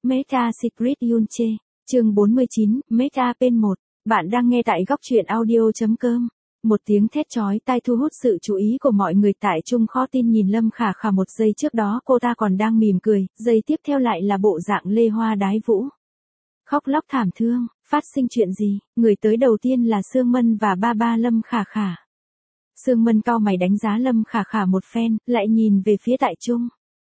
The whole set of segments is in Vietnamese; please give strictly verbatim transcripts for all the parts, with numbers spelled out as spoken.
Meta Secret Yunche, chương bốn mươi chín, Meta Pen một. Bạn đang nghe tại góc truyện audio.com. Một tiếng thét chói tai thu hút sự chú ý của mọi người tại Trung khó tin nhìn Lâm Khả Khả một giây trước đó cô ta còn đang mỉm cười, giây tiếp theo lại là bộ dạng lê hoa đái vũ. Khóc lóc thảm thương, phát sinh chuyện gì, người tới đầu tiên là Sương Mân và ba ba Lâm Khả Khả. Sương Mân cau mày đánh giá Lâm Khả Khả một phen, lại nhìn về phía tại Trung.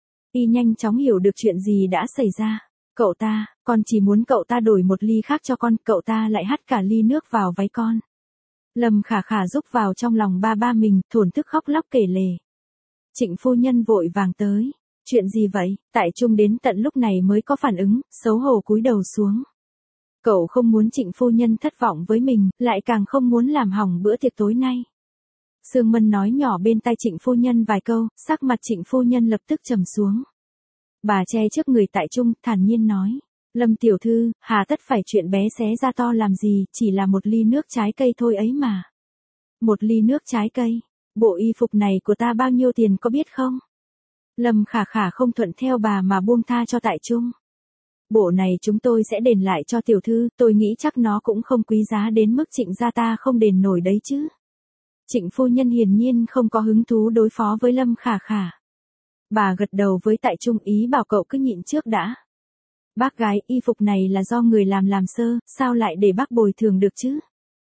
Y nhanh chóng hiểu được chuyện gì đã xảy ra. Cậu ta, con chỉ muốn cậu ta đổi một ly khác cho con, cậu ta lại hắt cả ly nước vào váy con. Lâm Khả Khả rúc vào trong lòng ba ba mình, thổn thức khóc lóc kể lể. Trịnh phu nhân vội vàng tới. Chuyện gì vậy? Tại Trung đến tận lúc này mới có phản ứng, xấu hổ cúi đầu xuống. Cậu không muốn Trịnh phu nhân thất vọng với mình, lại càng không muốn làm hỏng bữa tiệc tối nay. Sương Mân nói nhỏ bên tai Trịnh phu nhân vài câu, sắc mặt Trịnh phu nhân lập tức trầm xuống. Bà che trước người tại Trung, thản nhiên nói. Lâm tiểu thư, hà tất phải chuyện bé xé ra to làm gì, chỉ là một ly nước trái cây thôi ấy mà. Một ly nước trái cây, bộ y phục này của ta bao nhiêu tiền có biết không? Lâm Khả Khả không thuận theo bà mà buông tha cho tại Trung. Bộ này chúng tôi sẽ đền lại cho tiểu thư, tôi nghĩ chắc nó cũng không quý giá đến mức Trịnh gia ta không đền nổi đấy chứ. Trịnh phu nhân hiển nhiên không có hứng thú đối phó với Lâm Khả Khả. Bà gật đầu với tại Trung ý bảo cậu cứ nhịn trước đã. Bác gái, y phục này là do người làm làm sơ, sao lại để bác bồi thường được chứ?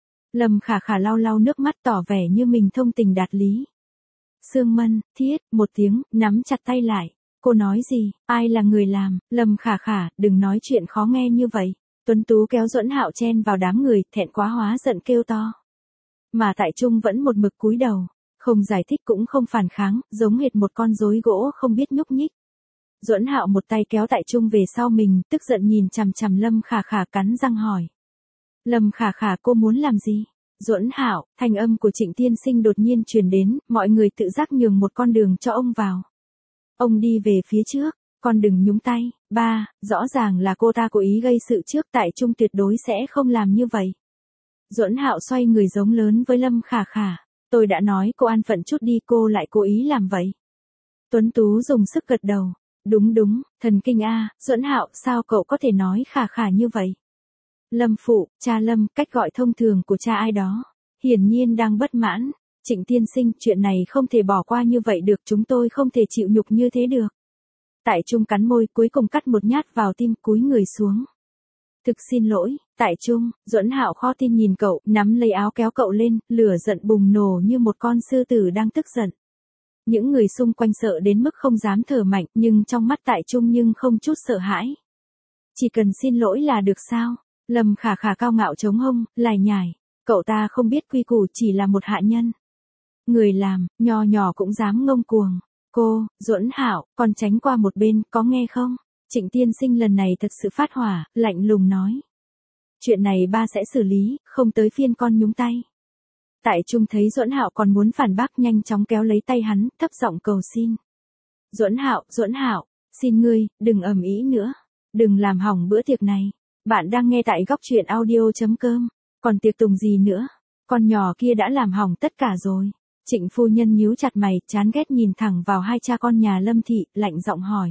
Lâm Khả Khả lau lau nước mắt tỏ vẻ như mình thông tình đạt lý. Sương Mân, thiết, một tiếng, nắm chặt tay lại. Cô nói gì, ai là người làm? Lâm Khả Khả, đừng nói chuyện khó nghe như vậy. Tuấn Tú kéo Duẫn Hạo chen vào đám người, thẹn quá hóa giận kêu to. Mà tại Trung vẫn một mực cúi đầu, không giải thích cũng không phản kháng, giống hệt một con rối gỗ không biết nhúc nhích. Duẫn Hạo một tay kéo tại Trung về sau mình, tức giận nhìn chằm chằm Lâm Khả Khả cắn răng hỏi. Lâm Khả Khả, cô muốn làm gì? Duẫn Hạo, thanh âm của Trịnh tiên sinh đột nhiên truyền đến, mọi người tự giác nhường một con đường cho ông vào. Ông đi về phía trước, con đừng nhúng tay. Ba, rõ ràng là cô ta cố ý gây sự trước, tại Trung tuyệt đối sẽ không làm như vậy. Duẫn Hạo xoay người giống lớn với Lâm Khả Khả. Tôi đã nói cô an phận chút đi, cô lại cố ý làm vậy. Tuấn Tú dùng sức gật đầu. Đúng đúng, thần kinh a, Duẫn Hạo, sao cậu có thể nói Khả Khả như vậy? Lâm phụ, cha Lâm, cách gọi thông thường của cha ai đó. Hiển nhiên đang bất mãn. Trịnh tiên sinh, chuyện này không thể bỏ qua như vậy được, chúng tôi không thể chịu nhục như thế được. Tại Trung cắn môi, cuối cùng cắt một nhát vào tim, cúi người xuống. Thực xin lỗi, tại Trung. Duẫn Hạo khó tin nhìn cậu, nắm lấy áo kéo cậu lên, lửa giận bùng nổ như một con sư tử đang tức giận. Những người xung quanh sợ đến mức không dám thở mạnh, nhưng trong mắt tại Trung nhưng không chút sợ hãi. Chỉ cần xin lỗi là được sao? Lâm Khả Khả cao ngạo chống hông, lải nhải. Cậu ta không biết quy củ, chỉ là một hạ nhân. Người làm, nho nhỏ cũng dám ngông cuồng. Cô, Duẫn Hạo, con tránh qua một bên, có nghe không? Trịnh tiên sinh lần này thật sự phát hỏa, lạnh lùng nói. Chuyện này ba sẽ xử lý, không tới phiên con nhúng tay. Tại Trung thấy Duẫn Hạo còn muốn phản bác, nhanh chóng kéo lấy tay hắn, thấp giọng cầu xin. Duẫn Hạo, Duẫn Hạo, xin ngươi, đừng ầm ĩ nữa. Đừng làm hỏng bữa tiệc này. Bạn đang nghe tại góc truyện audio.com. Còn tiệc tùng gì nữa? Con nhỏ kia đã làm hỏng tất cả rồi. Trịnh phu nhân nhíu chặt mày, chán ghét nhìn thẳng vào hai cha con nhà Lâm thị, lạnh giọng hỏi.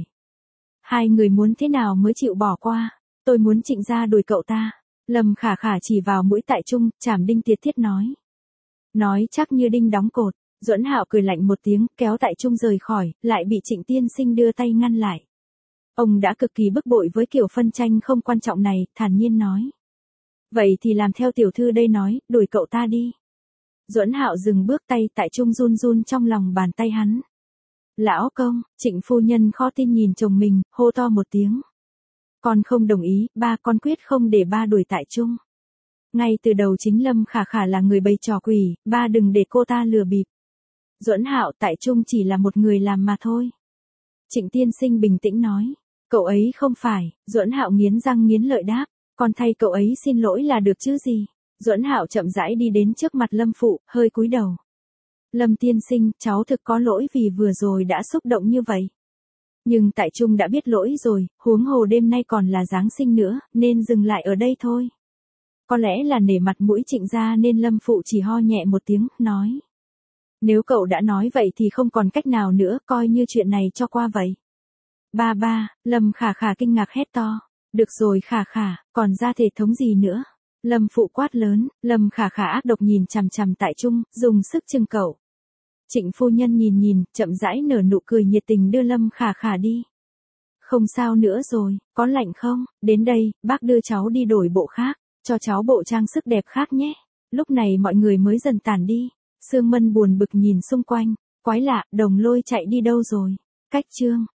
Hai người muốn thế nào mới chịu bỏ qua? Tôi muốn Trịnh gia đuổi cậu ta. Lâm Khả Khả chỉ vào mũi tại Trung, chảm đinh tiệt thiết nói. Nói chắc như đinh đóng cột. Duẫn Hạo cười lạnh một tiếng, kéo tại Trung rời khỏi, lại bị Trịnh tiên sinh đưa tay ngăn lại. Ông đã cực kỳ bức bội với kiểu phân tranh không quan trọng này, thản nhiên nói. Vậy thì làm theo tiểu thư đây nói, đuổi cậu ta đi. Duẫn Hạo dừng bước, tay tại Trung run run trong lòng bàn tay hắn. Lão công, Trịnh phu nhân khó tin nhìn chồng mình, hô to một tiếng. Con không đồng ý, ba, con quyết không để ba đuổi tại Trung. Ngay từ đầu chính Lâm Khả Khả là người bày trò quỷ, ba đừng để cô ta lừa bịp. Duẫn Hạo, tại Trung chỉ là một người làm mà thôi. Trịnh tiên sinh bình tĩnh nói. Cậu ấy không phải. Duẫn Hạo nghiến răng nghiến lợi đáp. Con thay cậu ấy xin lỗi là được chứ gì. Duẫn Hạo chậm rãi đi đến trước mặt Lâm phụ, hơi cúi đầu. Lâm tiên sinh, cháu thực có lỗi vì vừa rồi đã xúc động như vậy. Nhưng tại Trung đã biết lỗi rồi, huống hồ đêm nay còn là Giáng sinh nữa, nên dừng lại ở đây thôi. Có lẽ là nể mặt mũi Trịnh gia nên Lâm phụ chỉ ho nhẹ một tiếng, nói. Nếu cậu đã nói vậy thì không còn cách nào nữa, coi như chuyện này cho qua vậy. Ba ba, Lâm Khả Khả kinh ngạc hét to. Được rồi Khả Khả, còn ra thể thống gì nữa? Lâm Phụ quát lớn, Lâm Khả Khả ác độc nhìn chằm chằm tại Trung, dùng sức trừng cậu. Trịnh phu nhân nhìn nhìn, chậm rãi nở nụ cười nhiệt tình đưa Lâm Khả Khả đi. Không sao nữa rồi, có lạnh không? Đến đây, bác đưa cháu đi đổi bộ khác, cho cháu bộ trang sức đẹp khác nhé. Lúc này mọi người mới dần tản đi. Sương Mân buồn bực nhìn xung quanh, quái lạ, Đồng Lôi chạy đi đâu rồi? Cách Trương